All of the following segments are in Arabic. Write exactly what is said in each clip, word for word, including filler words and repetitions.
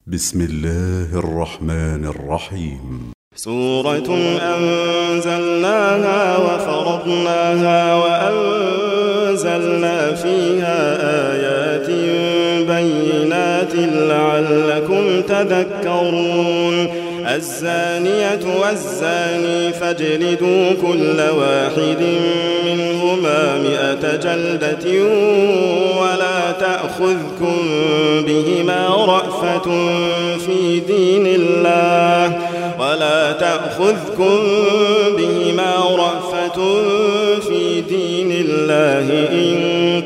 بسم الله الرحمن الرحيم. سورة أنزلناها وفرضناها وأنزلنا فيها آيات بينات لعلكم تذكرون. الزانية والزاني فاجلدوا كل واحد منهما مئة جلدة ولا تأخذكم بهما رأفة في دين الله ولا تأخذكم بهما رأفة في دين الله إن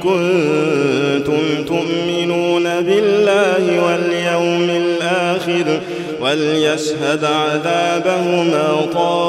كنتم تؤمنون بالله واليوم الآخر وليشهد عذابهما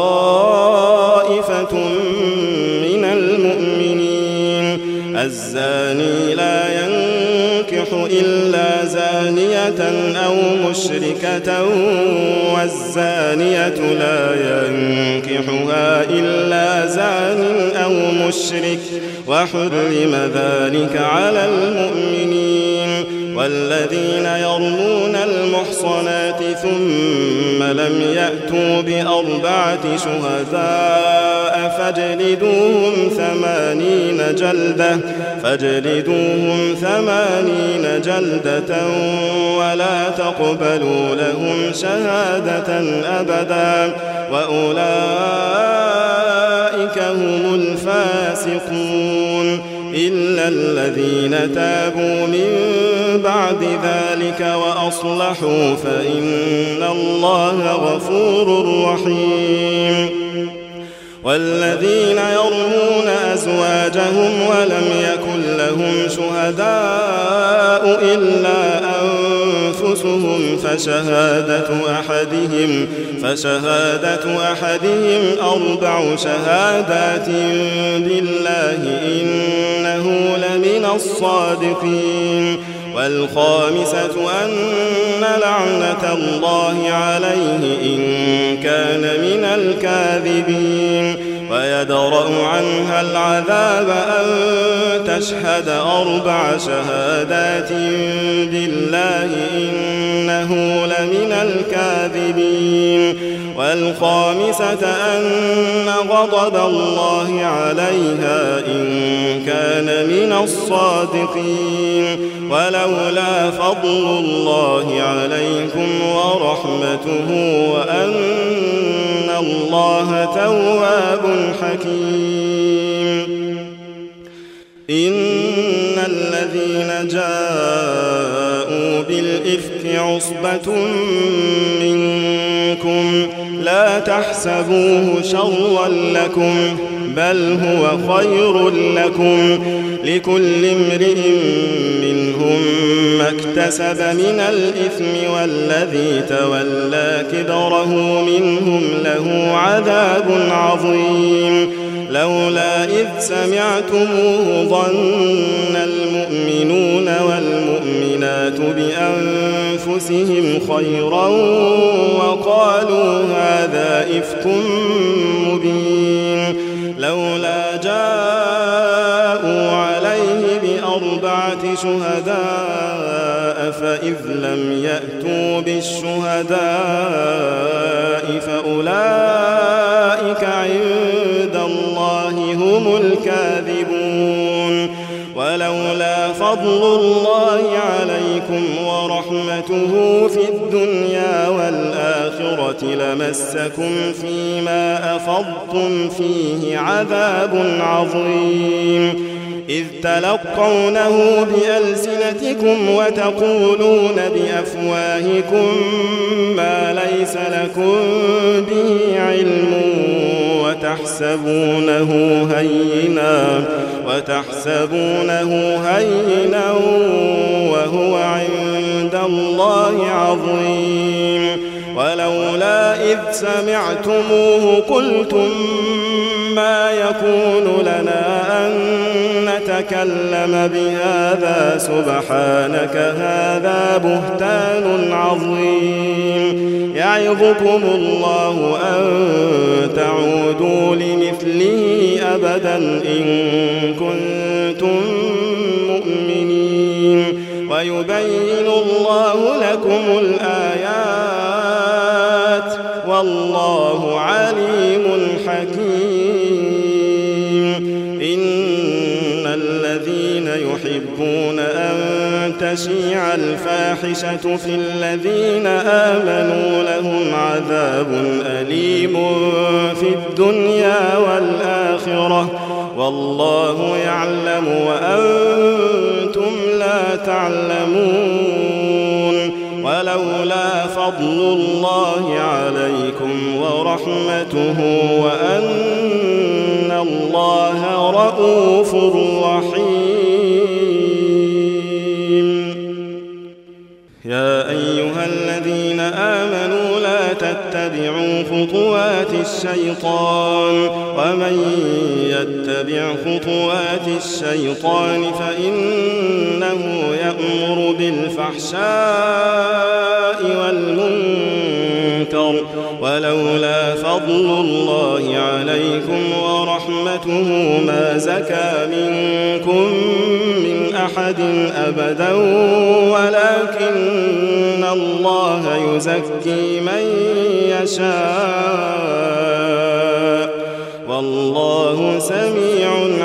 طائفة من المؤمنين. الزاني لا ينكح إلا زانية أو مشركة والزانية لا ينكحها إلا زان أو مشرك وحرم ذلك على المؤمنين. والذين يرمون المحصنات ثم لم يأتوا بأربعة شهداء فاجلدوهم ثمانين جلدة فاجلدوهم ثمانين جلدة ولا تقبلوا لهم شهادة أبدا وأولئك هم الفاسقون إلا الذين تابوا من بعد ذلك وأصلحوا فإن الله غفور رحيم. والذين يرمون أزواجهم ولم يكن لهم شهداء إلا أنفسهم فشهادة أحدهم فشهادة أحدهم أربع شهادات بالله إنه لمن الصادقين. والخامسة أن لعنة الله عليه إن كان من الكاذبين. ويدرأ عنها العذاب أن تشهد أربع شهادات بالله إنه لمن الكاذبين. والخامسة أن غضب الله عليها إن كان من الصادقين. ولولا فضل الله عليكم ورحمته وأن الله تواب حكيم. إن الذين جاءوا بالإفك عصبة منكم لا تحسبوه شرا لكم بل هو خير لكم لكل امرئ منهم ما اكتسب من الإثم والذي تولى كبره منهم له عذاب عظيم. لولا إذ سمعتموه ظن المؤمنون والمؤمنات بأنفسهم خيرا وقالوا هذا إفك مبين. لولا جاءوا عليه بأربعة شهداء فإذ لم يأتوا بالشهداء فأولئك عند الله هم الكاذبون. ولولا فضل الله عليكم ورحمته في الدنيا والآخرة لمسكم فيما أفضتم فيه عذاب عظيم. إذ تلقونه بألسنتكم وتقولون بأفواهكم ما ليس لكم به علم وتحسبونه هينا وتحسبونه هينا وهو عند الله عظيم. ولولا إذ سمعتموه قلتم ما يكون لنا أن نتكلم بهذا سبحانك هذا بهتان عظيم. يعظكم الله أن تعودوا لمثله أبدا إن كنتم مؤمنين ويبين الله لكم الآيات والله عليم حكيم. إن الذين يحبون أن تشيع الفاحشة في الذين آمنوا لهم عذاب أليم في الدنيا والآخرة والله يعلم وأنتم لا تعلمون. ولولا فضل الله عليكم ورحمته وأن الله رءوف رحيم. يا أيها الذين آمنوا لا تتبعوا خطوات الشيطان ومن يتبع خطوات الشيطان فإنه يأمر بالفحشاء والمنكر ولولا فضل الله عليكم ورحمته ما زكى منكم من أحد أبدا ولكن الله يزكي من يشاء والله سميع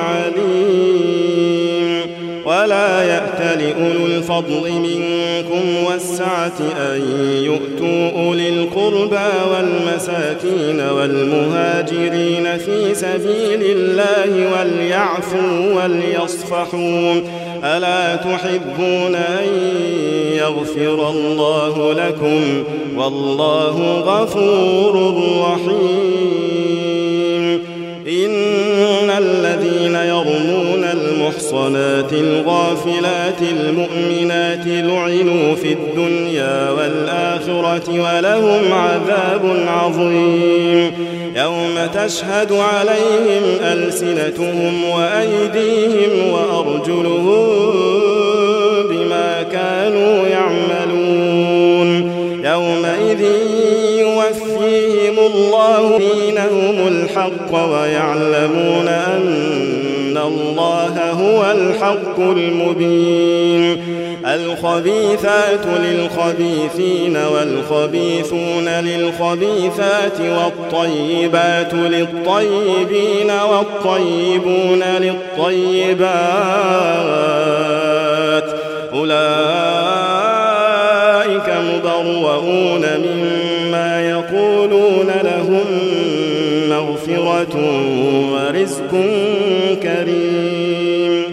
عليم. ولا يأتل أولو الفضل منكم والسعة أن يؤتوا أولي القربى والمساكين والمهاجرين في سبيل الله وليعفوا وليصفحوا ألا تحبون أن يغفر الله لكم والله غفور رحيم. إن الذين يرمون المحصنات الغافلات المؤمنات لعنوا في الدنيا والآخرة ولهم عذاب عظيم. يوم تشهد عليهم ألسنتهم وأيديهم وأرجلهم بما كانوا يعملون. يومئذ يوفيهم الله دينهم الحق ويعلمون أن الله هو الحق المبين. الخبيثات للخبيثين والخبيثون للخبيثات والطيبات للطيبين والطيبون للطيبات أولئك مبرؤون مما يقولون لهم مغفرة ورزق كريم.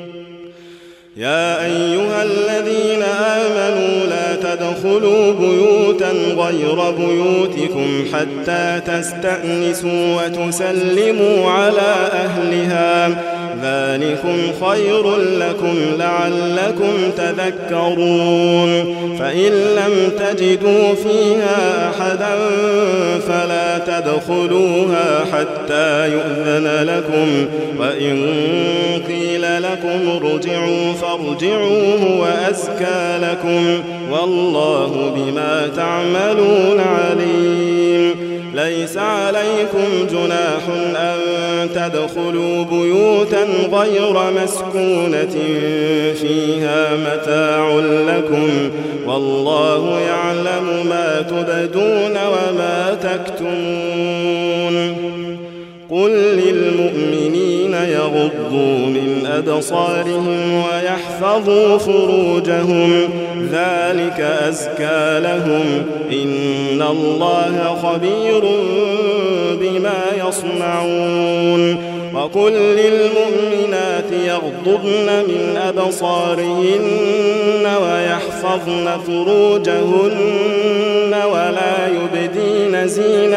يا أيها الذين آمنوا لا تدخلوا بيوتا غير بيوتكم حتى تستأنسوا وتسلموا على أهلها ذلكم خير لكم لعلكم تذكرون. فإن لم تجدوا فيها أحدا فلا تدخلوها حتى يؤذن لكم وإن قيل لكم ارجعوا فارجعوا وأزكى لكم والله بما تعملون عليم. ليس عليكم جناح أن تدخلوا بيوتا غير مسكونة فيها متاع لكم والله يعلم ما تبدون وما تكتمون. قل للمؤمنين يغضوا من أبصارهم ويحفظوا فروجهم ذلك أزكى لهم إن الله خبير بما يصنعون. وقل للمؤمنات يغضضن من أبصارهن ويحفظن فروجهن ولا يبدين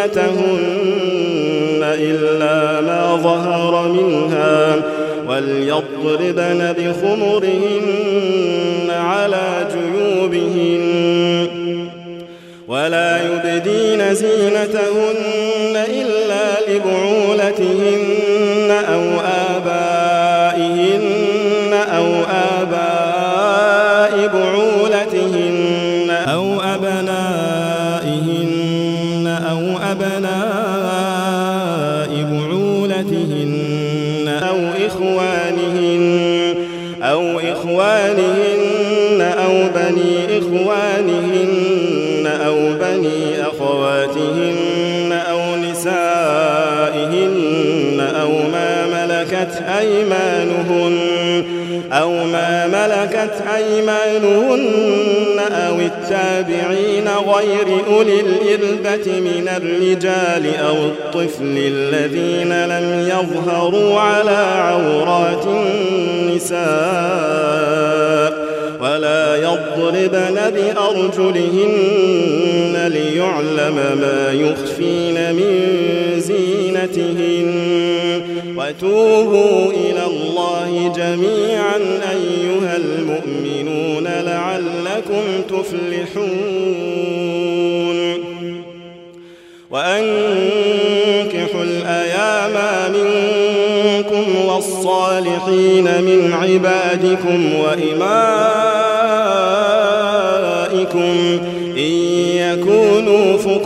زينتهن إلا ما ظهر منها وليضربن بخمرهن على جيوبهن ولا يبدين زينتهن إلا لبعولتهن أو آبائهن أو آباء بعولتهن أو أبنائهن أو أبناء بعولتهن أو إخوانهن أو إخوانهن أو بني إخوانهن أو بني أخواتهن ملكت أيمانهن أو ما ملكت أيمانهن أو التابعين غير أولي الإربة من الرجال أو الطفل الذين لم يظهروا على عورات النساء ولا يضربن بأرجلهن ليعلم ما يخفين من زينتهن وتوبوا إلى الله جميعا أيها المؤمنون لعلكم تفلحون وأنكحوا الأيام منكم والصالحين من عبادكم وإمائكم إن يكونوا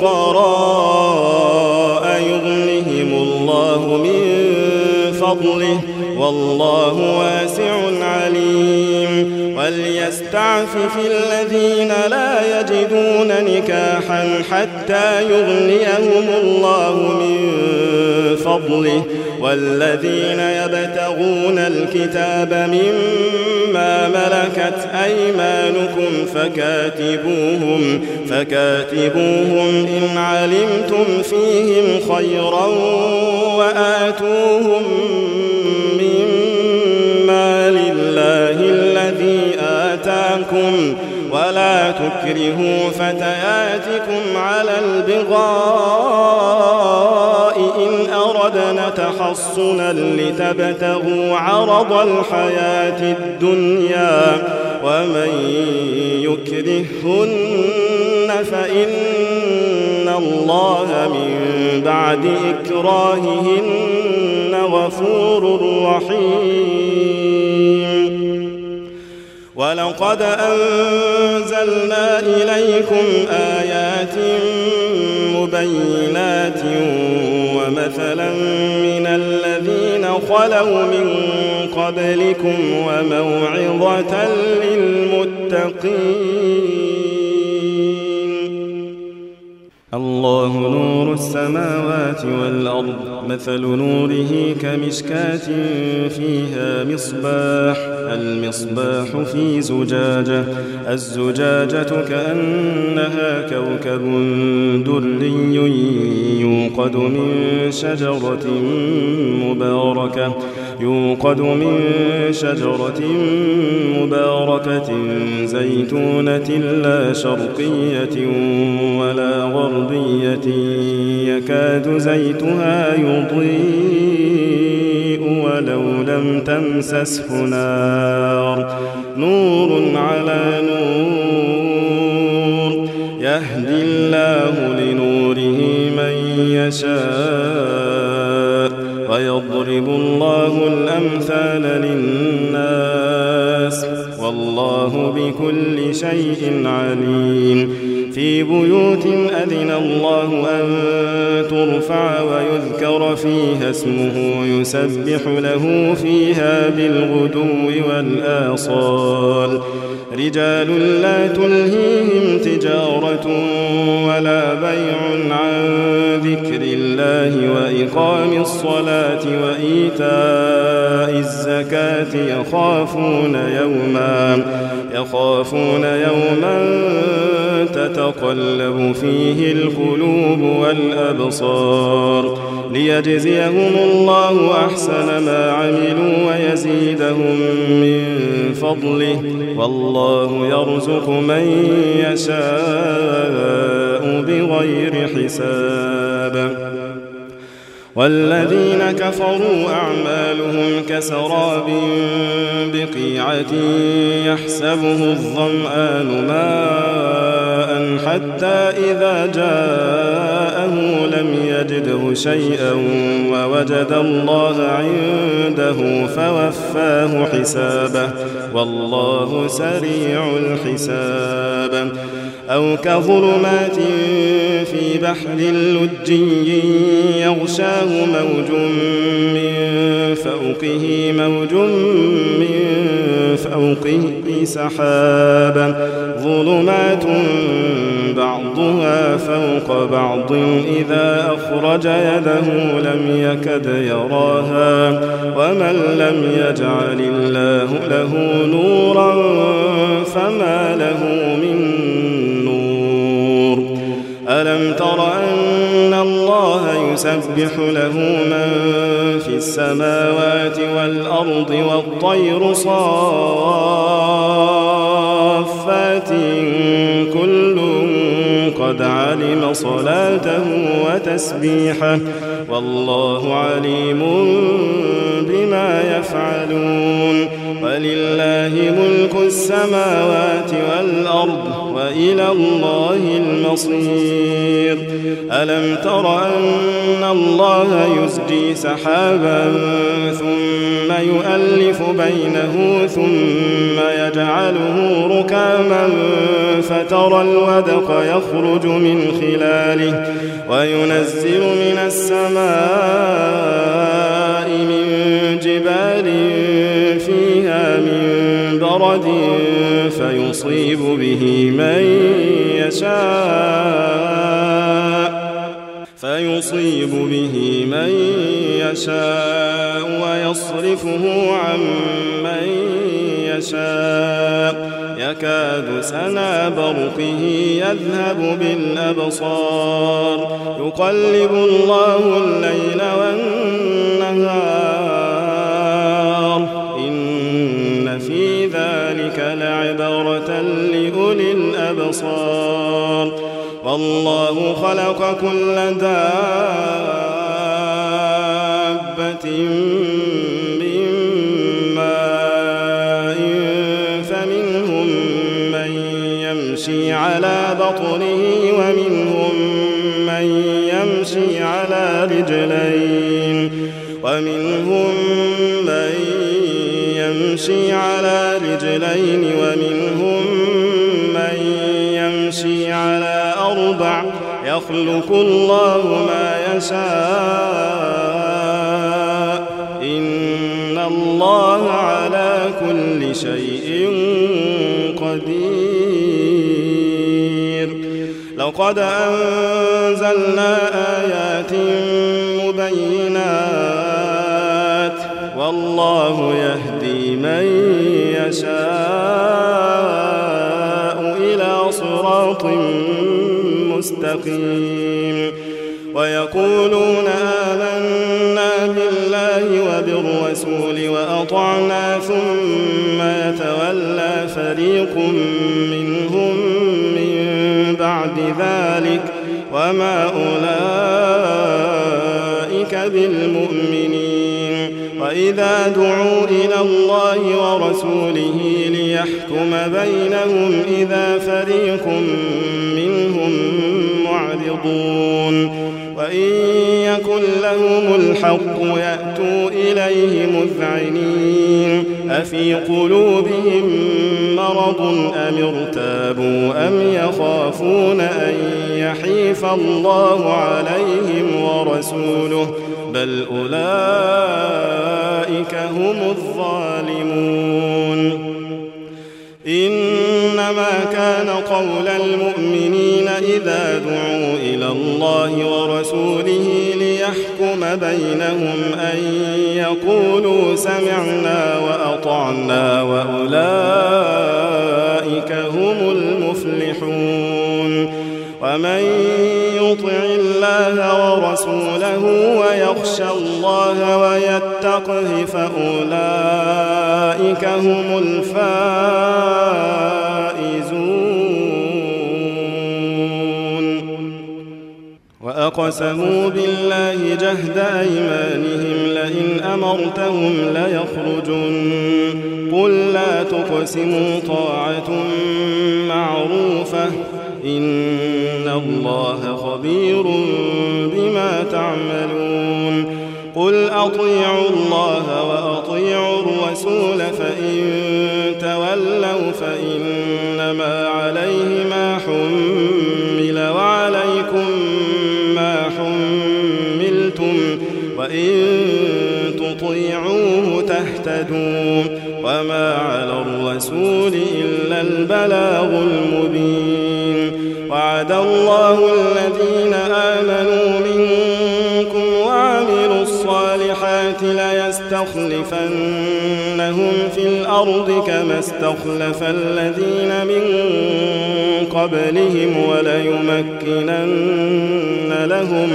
فقراء يغنهم الله من فضله والله واسع عليم وليستعفف الذين لا يجدون نكاحا حتى يغنيهم الله من فضله والذين يبتغون الكتاب مما ملكت أيمانكم فكاتبوهم فكاتبوهم إن علمتم فيهم خيرا وآتوهم مما لله الذي آتاكم ولا تكرهوا فتياتكم على البغاء إن أردنا تحصنا لتبتغوا عرض الحياة الدنيا ومن يكرهن فإن الله من بعد إكراههن غفور رحيم ولقد أنزلنا إليكم آيات مبينات ومثلا من الذين خلوا من قبلكم وموعظة للمتقين الله نور السماوات والأرض مثل نوره كمشكاة فيها مصباح المصباح في زجاجة الزجاجة كأنها كوكب دري يوقد من شجرة مباركة يوقد من شجرة مباركة زيتونة لا شرقية ولا غربية يكاد زيتها يضيء ولو لم تمسسه نار نور على نور يهدي الله لنوره من يشاء ويضرب الله الأمثال للناس والله بكل شيء عليم في بيوت أذن الله أن ترفع ويذكر فيها اسمه يسبح له فيها بالغدو والآصال رجال لا تلهيهم تجارة ولا بيع عن ذكر الله وإقام الصلاة وإيتاء الزكاة يخافون يوما يخافون يوما تتقلب فيه القلوب والأبصار ليجزيهم الله أحسن ما عملوا ويزيدهم من فضله والله يرزق من يشاء بغير حساب والذين كفروا أعمالهم كسراب بقيعة يحسبه الظمآن ماء حتى إذا جاءه لم يجده شيئا ووجد الله عنده فوفاه حسابه والله سريع الحساب أو كظلمات في بحر لجي يغشاه موج من فوقه موج من فوقه سحابا ظلمات بعضها فوق بعض إذا أخرج يده لم يكد يراها ومن لم يجعل الله له نورا فما له من نور. ألم تر أن الله يسبح له من في السماوات والأرض والطير صافات كل قد علم صلاته وتسبيحه والله عليم بما يفعلون. ولله ملك السماوات والأرض وإلى الله المصير. ألم تر أن الله يزجي سحابا ثم يؤلف بينه ثم يجعله ركاما فترى الودق يخرج من خلاله وينزل من السماء من جبال فيها من برد فيصيب به من يشاء فيصيب به من يشاء ويصرفه عن من يشاء يكاد سنا برقه يذهب بالأبصار يقلب الله الليل والنهار إن في ذلك لعبرة لأولي الأبصار. والله خلق كل دابة من ماء فمنهم من يمشي على بطنه ومنهم من يمشي على رجلين ومنهم من يمشي على رجلين ومنهم من يمشي على أربع يخلق الله ما يشاء إن الله على كل شيء قدير. لقد أنزلنا آيات مبينات والله يهدي من يشاء إلى صراط مستقيم. ويقولون آمنا بالله وبالرسول وأطعنا ثم يتولى فريق منهم من بعد ذلك وما أولئك بالمؤمنين. وإذا دعوا إلى الله ورسوله ليحكم بينهم إذا فريق منهم معرضون وإن يكن لهم الحق يأتوا إليه مذعنين أفي قلوبهم مرض أم ارتابوا أم يخافون أن يحيف الله عليهم ورسوله بل أولئك هم الظالمون. إنما كان قول المؤمنين إذا دعوا إلى الله ورسوله ليحكم بينهم أن يقولوا سمعنا وأطعنا وأولئك هم المفلحون. ومن يطع الله ورسوله ويخشى الله ويتقه فأولئك هم الفائزون. وأقسموا بالله جهد أيمانهم لئن أمرتهم ليخرجن قل لا تقسموا طاعة معروفة إن الله خبير بما تعملون. قل أطيعوا الله وأطيعوا الرسول فإن تولوا فإنما عليه ما حمل وعليكم ما حملتم وإن تطيعوه تهتدوا وما وما على الرسول إلا البلاغ المبين وعد الله الذين آمنوا منكم وعملوا الصالحات ليستخلفنهم في الأرض كما استخلف الذين من قبلهم وليمكنن لهم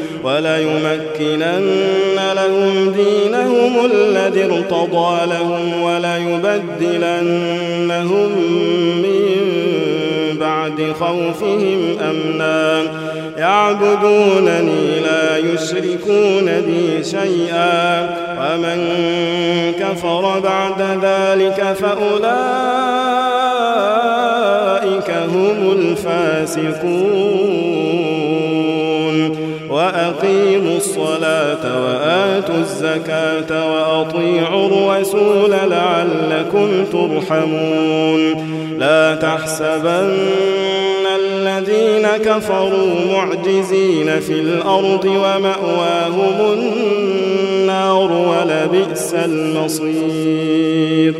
وليمكنن لهم دينهم الذي ارتضى لهم وليبدلنهم من بعد خوفهم أمنا يعبدونني لا يشركون بي شيئا ومن كفر بعد ذلك فأولئك هم الفاسقون وأقيموا الصلاة وآتوا الزكاة وأطيعوا الرسول لعلكم ترحمون لا تحسبن الذين كفروا معجزين في الأرض ومأواهم النار ولبئس المصير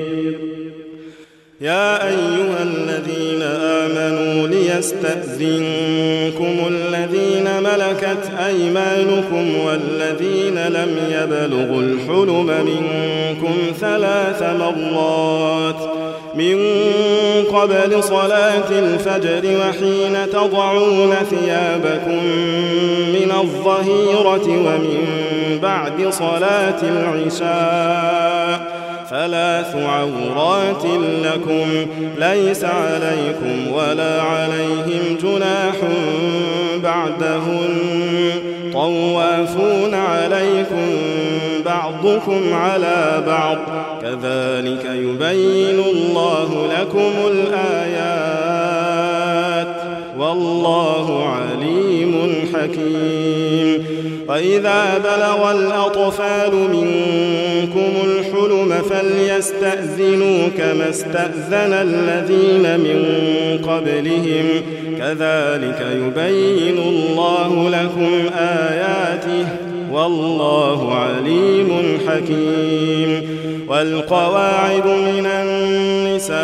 يا أيها الذين آمنوا ليستأذنكم الذين ملكت أيمانكم والذين لم يبلغوا الحلم منكم ثلاث مرات من قبل صلاة الفجر وحين تضعون ثيابكم من الظهيرة ومن بعد صلاة العشاء ثلاث عورات لكم ليس عليكم ولا عليهم جناح بعدهن طوافون عليكم بعضكم على بعض كذلك يبين الله لكم الآيات والله عليم حكيم وإذا بلغ الأطفال منكم الحلم فليستأذنوا كما استأذن الذين من قبلهم كذلك يبين الله لكم آياته والله عليم حكيم والقواعد من النساء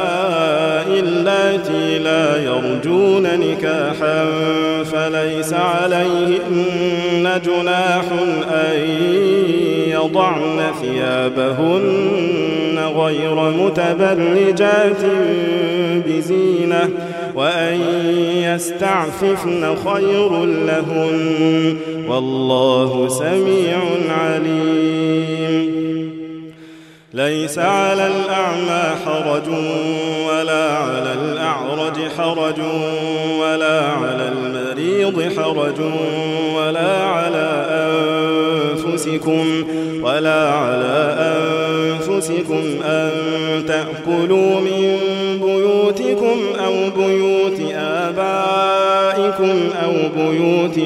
اللاتي لا يرجون نكاحا فليس عليهن جناح أن يضعن ثيابهن غير متبرجات بزينة وأن يستعففن خير لهن والله سميع عليم ليس على الأعمى حرج ولا على الأعرج حرج ولا على المريض حرج ولا على أنفسكم ولا على أنفسكم أن تأكلوا من بيوتكم أو بيوت آبائكم أو بيوت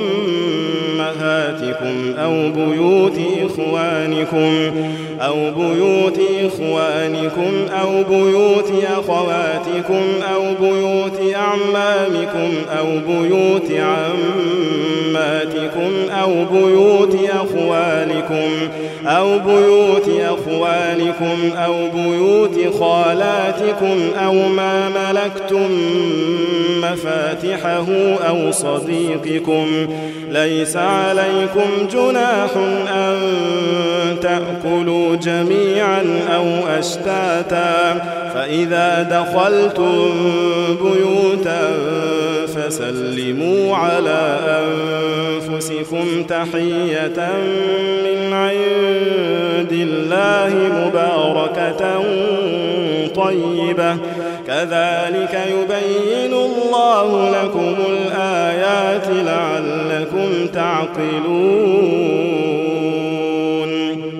أمهاتكم أو بيوت إخوانكم أو بيوت إخوانكم أو بيوت أخواتكم أو بيوت أعمامكم أو بيوت عماتكم أو بيوت أخوالكم أو بيوت أخوالكم أو بيوت خالاتكم أو ما ملكتم مفاتحه أو صديقكم ليس عليكم جناح أن تأكلوا جميعا أو أشتاتا فإذا دخلتم بيوتا فسلموا على أنفسكم تحية من عند الله مباركة طيبة كذلك يبين الله لكم الآيات لعلكم تعقلون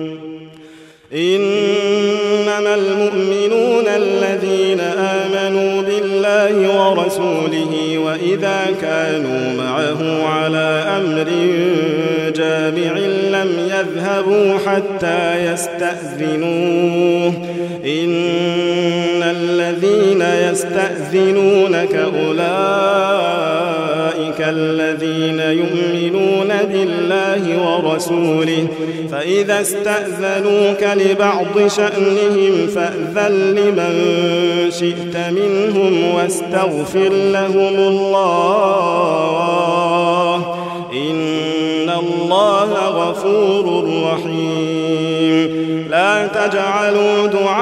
إنما المؤمنون الذين آمنوا بالله ورسوله وإذا كانوا معه على أمر جامع لم يذهبوا حتى يستأذنوه إن الذين يستأذنونك أولئك الذين يؤمنون بالله ورسوله ورسوله فإذا استأذنوك لبعض شأنهم فأذن لمن شئت منهم واستغفر لهم الله إن الله غفور رحيم. لا تجعلوا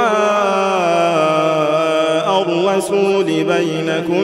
دعاء الرسول بينكم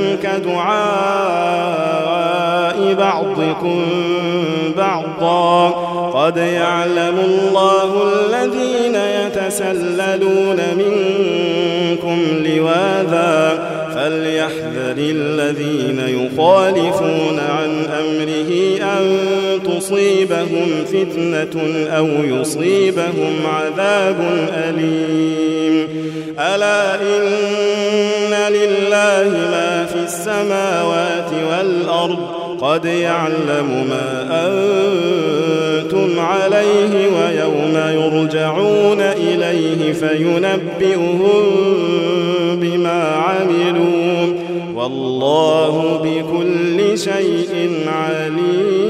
كدعاء بعضكم بعضا قد يعلم الله الذين يتسللون منكم لواذا فليحذر الذين يخالفون عن أمره أن تصيبهم فتنة أو يصيبهم عذاب أليم. ألا إن لله ما في السماوات والأرض قد يعلم ما أنتم عليه ويوم يرجعون إليه فينبئهم بما عملوا والله بكل شيء عليم.